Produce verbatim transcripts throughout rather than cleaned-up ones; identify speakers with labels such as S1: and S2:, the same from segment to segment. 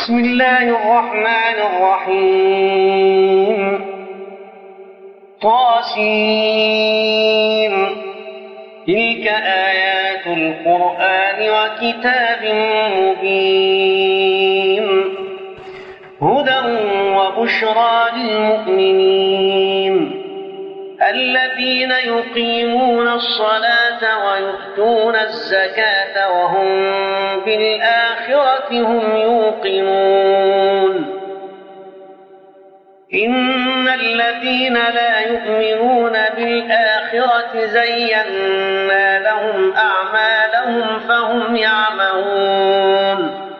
S1: بسم الله الرحمن الرحيم طاسين تلك آيات القرآن وكتاب مبين هدى وبشرى للمؤمنين الذين يقيمون الصلاة ويؤتون الزكاة وهم بالآخرة هم يوقنون إن الذين لا يؤمنون بالآخرة زينا لهم أعمالهم فهم يعمهون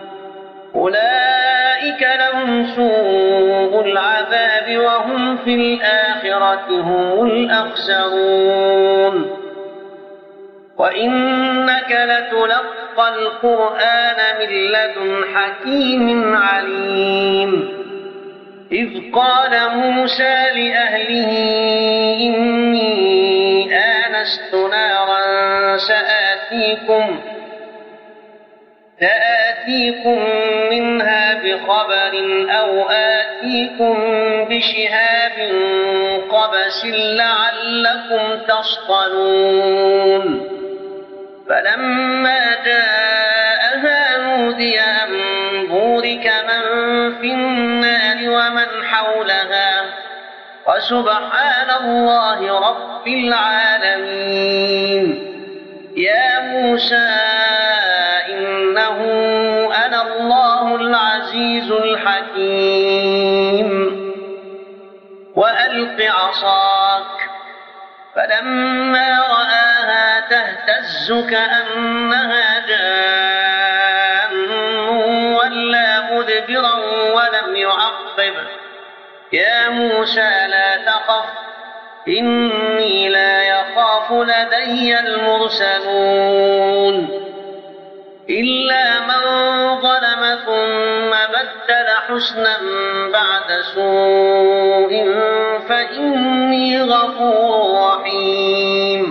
S1: أولئك لهم سوء العذاب وهم في الآخرة هم الأخسرون وإنك لتلقى القرآن من لدن حكيم عليم إذ قال موسى لأهله إني آنست نارا سآتيكم سآتيكم منها بخبر أو آتيكم بشهاب قبس لعلكم تصطلون فلما جاءها نودي أن بورك من في النار ومن حولها وسبحان الله رب العالمين يا موسى إنه أنا الله العزيز الحكيم وألق عصاك فلما رآها تهتز كأنها جان ولا مدبرا ولم يعقب يا موسى لا تخف إني لا يخاف لدي المرسلون إلا من ظلم ثم بدل حسنا بعد سوء فإني غفور رحيم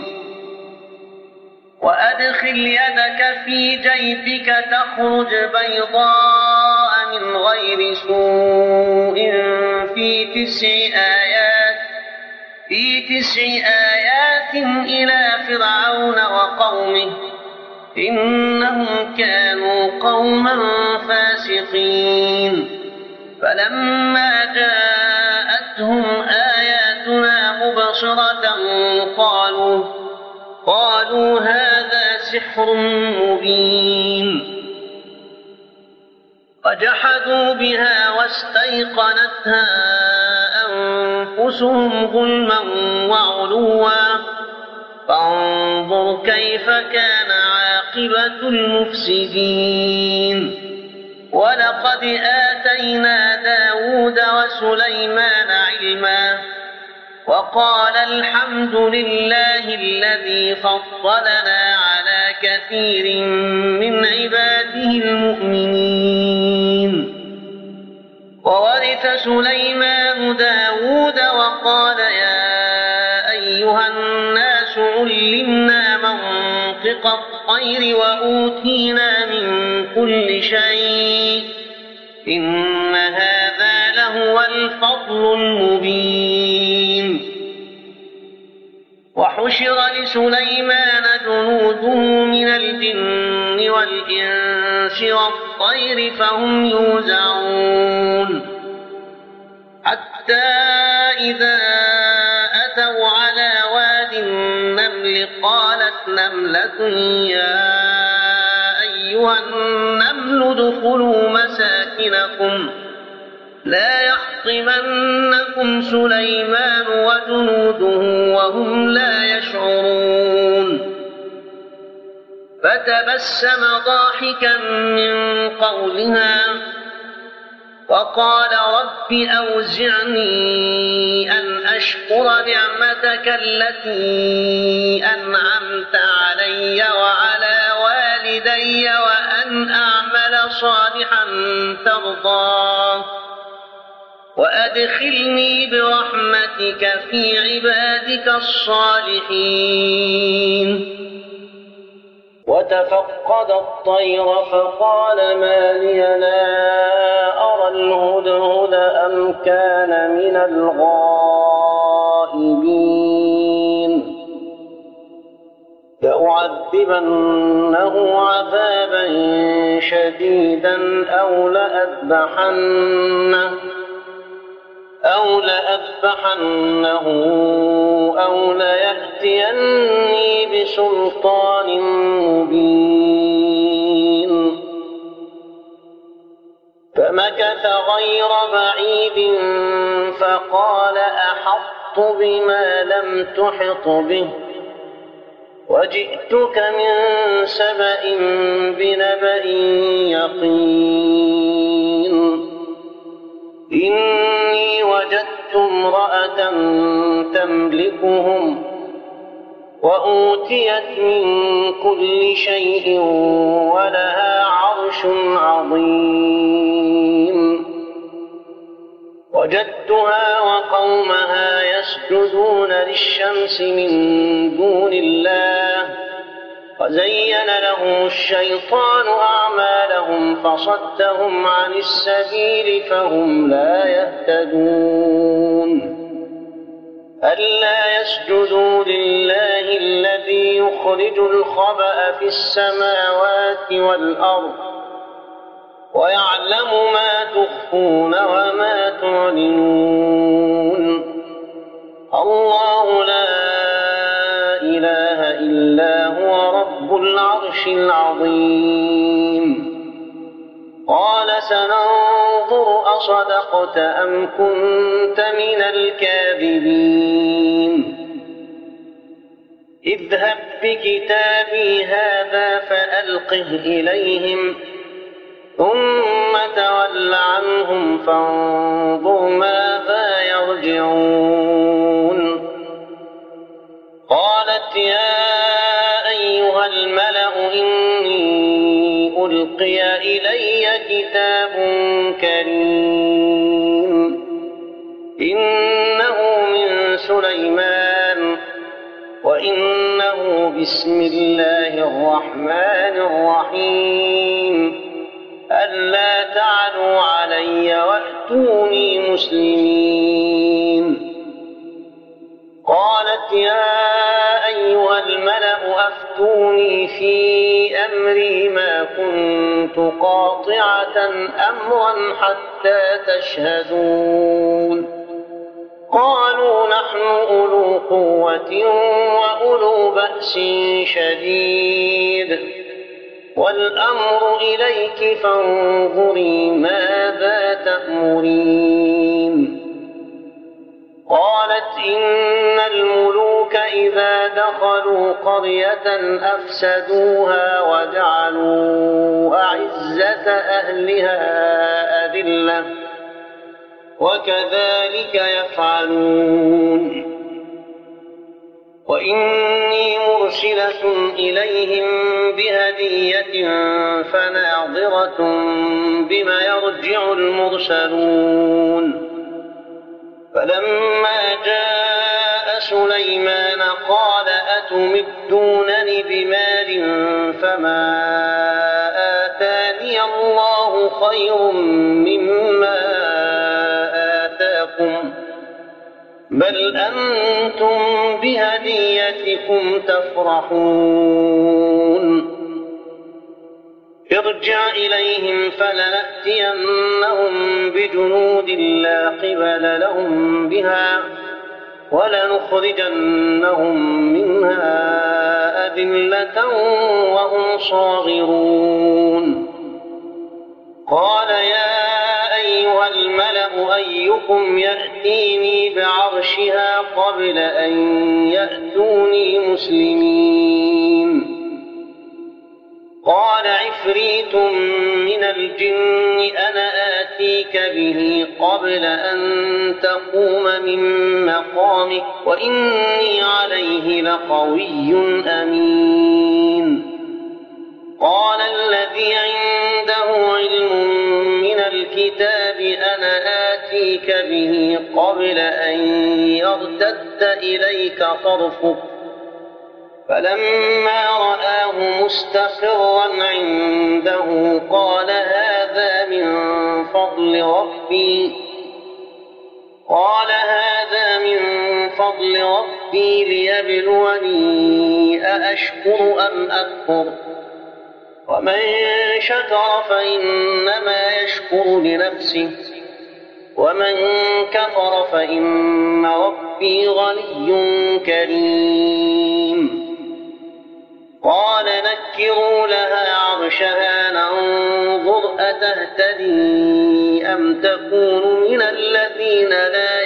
S1: وأدخل يدك في جيبك تخرج بيضاء من غير سوء في تسع آيات في تسع آيات إلى فرعون وقومه إنهم كانوا قوما فاسقين فلما جاءتهم آياتنا مبصرة قالوا قالوا هذا سحر مبين وجحدوا بها واستيقنتها أنفسهم ظلما وعلوا فانظر كيف كان عاقبة المفسدين ولقد آتينا داود وسليمان علما وقال الحمد لله الذي فضلنا على كثير من عباده المؤمنين وورث سليمان داود وقال يا أيها الناس علمنا منطق الطير وأوتينا من كل شيء إن هذا لهو الفضل المبين وحشر لسليمان جنوده من الجن والإنس والطير فهم يوزعون حتى إذا أتوا على واد النمل قالت نملة يا أيها النمل ادخلوا مساكنكم لا يحطمنكم سليمان وجنوده وهم لا يشعرون فتبسم ضاحكا من قولها وقال رب أوزعني أن أشكر نعمتك التي أنعمت علي وعلى والدي وأن أعمل صالحا ترضاه وأدخلني برحمتك في عبادك الصالحين وتفقد الطير فقال ما لي لا الهدهد أم كان من الغائبين لأعذبنه عذابا شديدا أو لأذبحنه أو لأذبحنه أو ليأتيني بسلطان مبين فمكث غير بعيد فقال أحطت بما لم تحط به وجئتك من سبأ بنبأ يقين إني وجدت امرأة تملكهم وأوتيت من كل شيء ولها عرش عظيم وجدتها وقومها يسجدون للشمس من دون الله وزين لهم الشيطان أعمالهم فصدهم عن السبيل فهم لا يهتدون ألا يسجدوا لله الذي يخرج الخبأ في السماوات والأرض ويعلم ما تخفون وما تعلنون الله لا إله إلا هو رب العرش العظيم قال سننظر أصدقت أم كنت من الكاذبين اذهب بكتابي هذا فألقه إليهم ثم تول عنهم فانظر ماذا يرجعون قالت يا أيها الملأ إني ألقي إلي كتاب كريم إنه من سليمان وإنه بسم الله الرحمن الرحيم ألا تعلوا علي وأتوني مسلمين قالت يا أيها الملأ أفتوني في أمري ما كنت قاطعة أمرا حتى تشهدون قالوا نحن أولو قوة وأولو بأس شديد والأمر إليك فانظري ماذا تأمرين قالت إن الملوك إذا دخلوا قرية أفسدوها وجعلوا أعزة أهلها أذلة وكذلك يفعلون وإني مرسلة إليهم بهدية فناظرة بما يرجع المرسلون فلما جاء سليمان قال أتمدونني بمال فما آتاني الله خير مما آتاكم بل أنتم بهديتكم تفرحون ارجع إليهم فلنأتينهم بجنود لا قبل لهم بها ولنخرجنهم منها أذلة وهم صاغرون قال يا أيها الملأ أيكم يأتيني بعرشها قبل أن يأتوني مسلمين قال عفريت من الجن أنا آتيك به قبل أن تقوم من مقامك وإني عليه لقوي أمين قال الذي عنده علم من الكتاب أنا آتيك به قبل أن يرتد إليك طرفك فلما رآه مستقرا عنده قال هذا من فضل ربي قال هذا من فضل ربي ليبلوني أأشكر أم أكفر ومن شكر فإنما يشكر لنفسه ومن كفر فإن ربي غني كريم قال نكروا لها عرشها ننظر أتهتدي أم تكون من الذين لا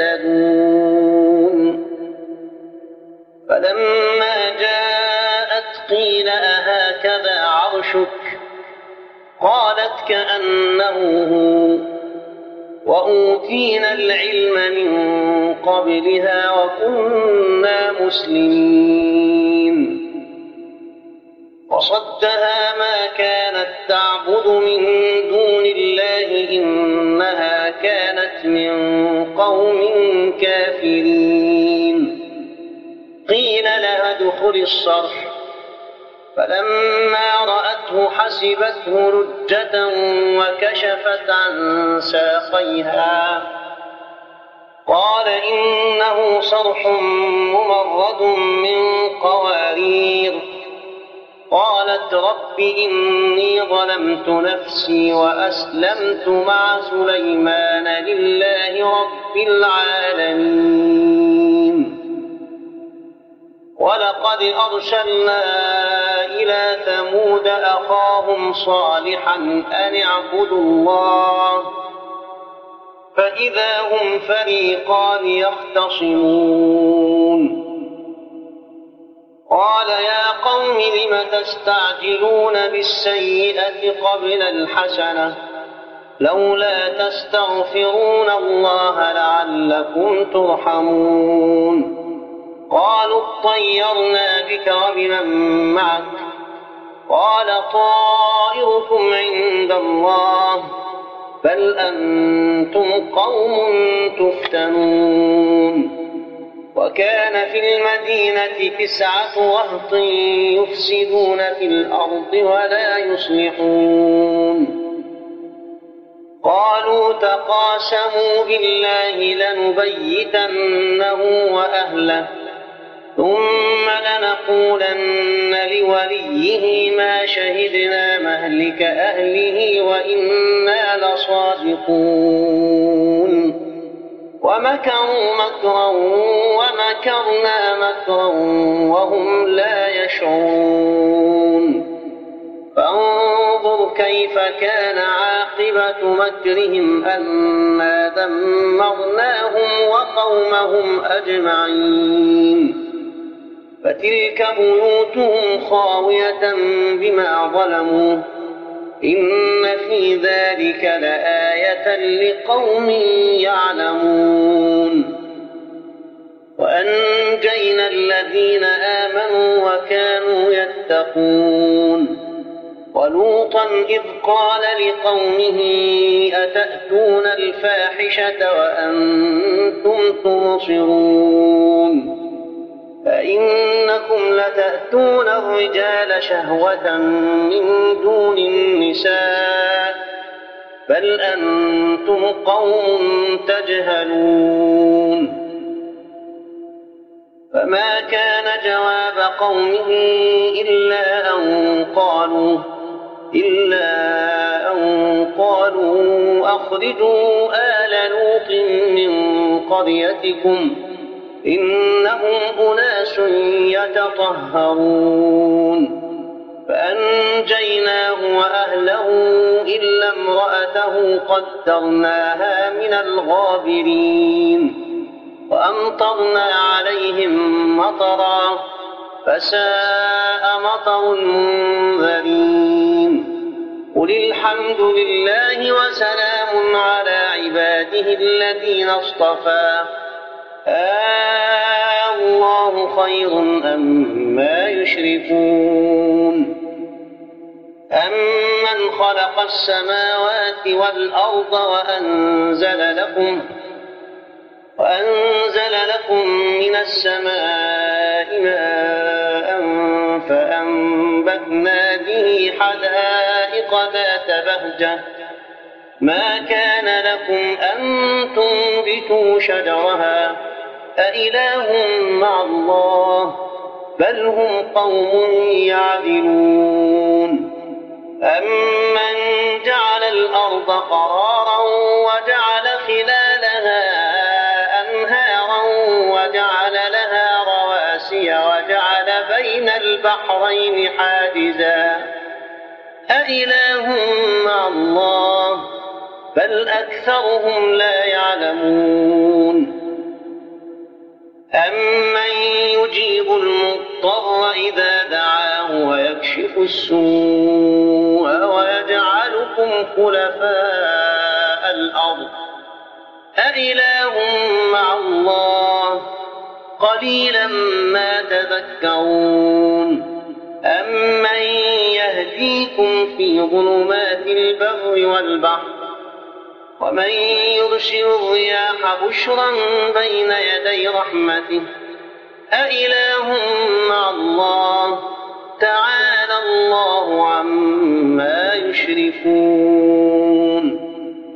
S1: يهتدون فلما جاءت قيل أهكذا عرشك قالت كأنه هو وأوتينا العلم من قبلها وكنا مسلمين وصدها ما كانت تعبد من دون الله إنها كانت من قوم كافرين قيل لها ادخل الصرح فلما رأته حسبته لجة وكشفت عن ساقيها قال إنه صرح ممرد من قوارير قالت رب إني ظلمت نفسي وأسلمت مع سليمان لله رب العالمين ولقد أرسلنا إلى ثمود أخاهم صالحا أن اعبدوا الله فإذا هم فريقان يختصمون قال يا قوم لم تستعجلون بالسيئة قبل الحسنة لولا تستغفرون الله لعلكم ترحمون قالوا اطيرنا بك وبمن معك قال طائركم عند الله بل أنتم قوم تفتنون وكان في المدينة تسعة رهط يفسدون في الأرض ولا يصلحون قالوا تقاسموا بالله لنبيتنه وأهله ثم لنقولن لوليه ما شهدنا مهلك أهله وإنا لصادقون ومكروا مكرا ومكرنا مكرا وهم لا يشعرون فانظر كيف كان عاقبة مكرهم أنا دمرناهم وقومهم أجمعين فتلك بيوتهم خاوية بما ظلموا إن في ذلك لآية لقوم يعلمون وأنجينا الذين آمنوا وكانوا يتقون ولوطا إذ قال لقومه أتأتون الفاحشة وأنتم تبصرون فإنكم لتأتون الرجال شهوة من دون النساء بل أنتم قوم تجهلون فما كان جواب قومه إلا أن قالوا إلا أن قالوا أخرجوا آل لوط من قريتكم إنهم أناس يتطهرون فأنجيناه وأهله إلا امرأته قدرناها من الغابرين وأمطرنا عليهم مطرا فساء مطر المنذرين قل الحمد لله وسلام على عباده الذين اصطفى آه الله خير أما يشركون أمن خلق السماوات والأرض وأنزل لكم وأنزل لكم من السماء ماء فأنبتنا به حدائق ذات بهجة ما كان لكم أن تنبتوا شجرها أإله مع الله بل هم قوم يعدلون أمن جعل الأرض قرارا وجعل خلالها أنهارا وجعل لها رواسي وجعل بين البحرين حاجزا أإله مع الله بل أكثرهم لا يعلمون أمن يجيب المضطر إذا دعاه ويكشف السوء ويجعلكم خلفاء الأرض أإله مع الله قليلا ما تذكرون أمن يهديكم في ظلمات البر والبحر ومن يرسل الرياح بشرا بين يدي رحمته أإله مع الله تعالى الله عما يشركون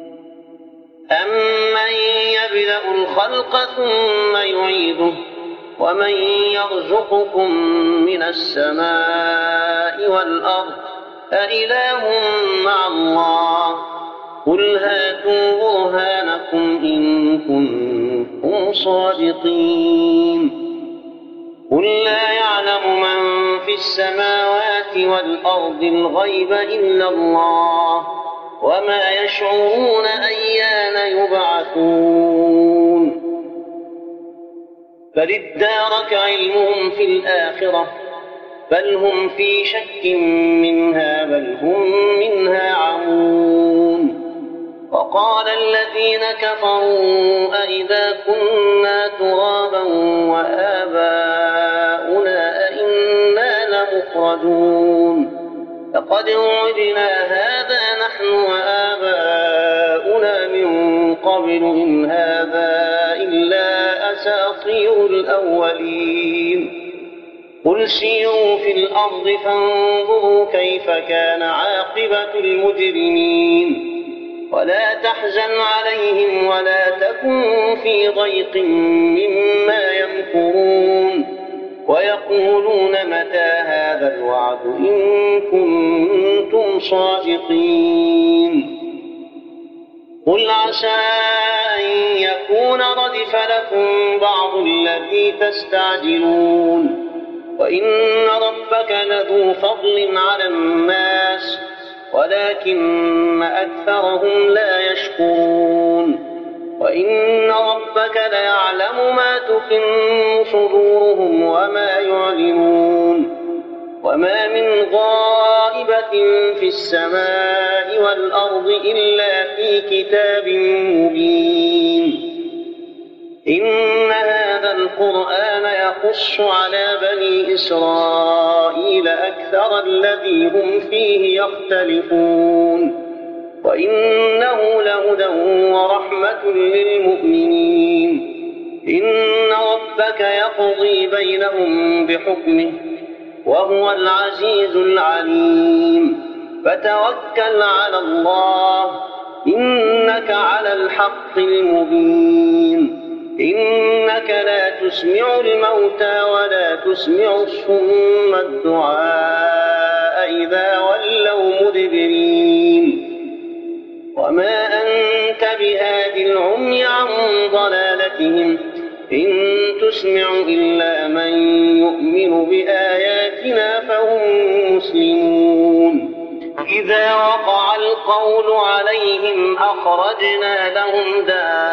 S1: أمن يبدأ الخلق ثم يعيده ومن يرزقكم من السماء والأرض أإله مع الله قل هاتوا برهانكم إن كنتم صادقين قل لا يعلم من في السماوات والأرض الغيب إلا الله وما يشعرون أيان يبعثون بل ادارك علمهم في الآخرة بل هم في شك منها بل هم منها عمون وقال الذين كفروا أئذا كنا ترابا وآباؤنا أئنا لمخرجون لقد وعدنا هذا نحن وآباؤنا من قبل إن هذا إلا أساطير الأولين قل سيروا في الأرض فانظروا كيف كان عاقبة المجرمين ولا تحزن عليهم ولا تكن في ضيق مما يمكرون ويقولون متى هذا الوعد إن كنتم صادقين قل عسى أن يكون ردف لكم بعض الذي تستعجلون وإن ربك لذو فضل على الناس ولكن أكثرهم لا يشكرون وإن ربك ليعلم ما تكن صدورهم وما يعلنون وما من غائبة في السماء والأرض إلا في كتاب مبين إن هذا القرآن يقص على بني إسرائيل أكثر الذي هم فيه يختلفون وإنه لهدى ورحمة للمؤمنين إن ربك يقضي بينهم بحكمه وهو العزيز العليم فتوكل على الله إنك على الحق المبين إنك لا تسمع الموتى ولا تسمع الصم الدعاء إذا ولوا مدبرين وما أنت بهاد العمي عن ضلالتهم إن تسمع إلا من يؤمن بآياتنا فهم مسلمون إذا وقع القول عليهم أخرجنا لهم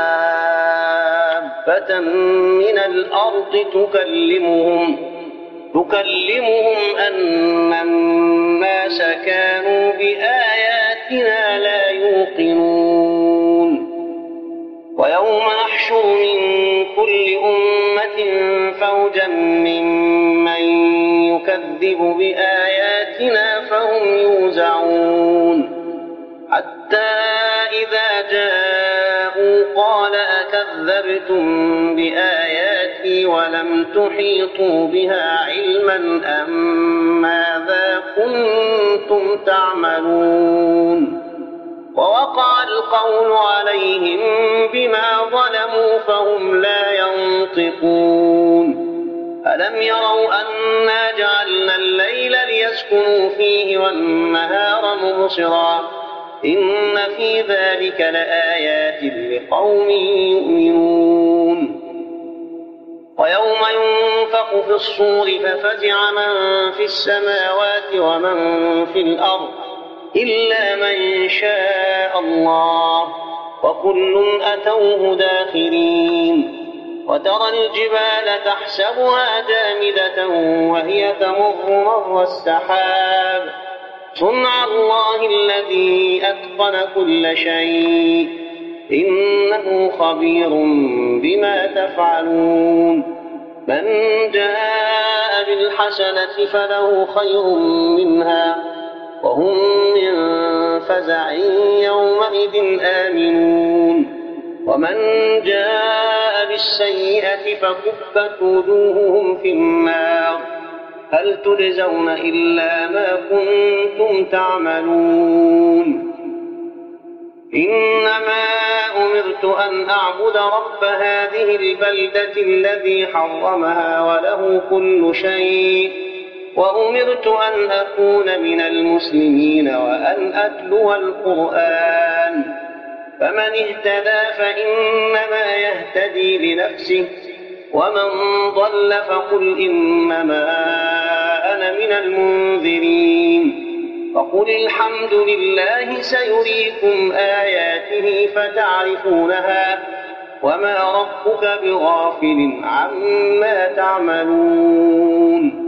S1: دابة من الأرض تكلمهم تكلمهم أن الناس كانوا بآياتنا لا يوقنون ويوم نحشر من كل أمة فوجا ممن يكذب بآياتنا فهم يوزعون حتى إذا جاءوا قال أكذبتم بآياتي آياتي ولم تحيطوا بها علما أم ماذا كنتم تعملون ووقع القول عليهم بما ظلموا فهم لا ينطقون ألم يروا أنا جعلنا الليل ليسكنوا فيه والنهار مبصرا إن في ذلك لآيات لقوم يؤمنون ويوم ينفخ في الصور ففزع من في السماوات ومن في الأرض إلا من شاء الله وكل أتوه داخرين وترى الجبال تحسبها جامدة وهي تمر مر السحاب صنع الله الذي أتقن كل شيء إنه خبير بما تفعلون من جاء بالحسنة فله خير منها وهم من فزع يومئذ آمنون ومن جاء بالسيئة فكبت وجوههم في النار هل تجزون إلا ما كنتم تعملون إنما أمرت أن أعبد رب هذه البلدة الذي حرمها وله كل شيء وأمرت أن أكون من المسلمين وأن أتلو القرآن فمن اهتدى فإنما يهتدي لنفسه ومن ضل فقل إنما أنا من المنذرين فقل الحمد لله سيريكم آياته فتعرفونها وما ربك بغافل عما تعملون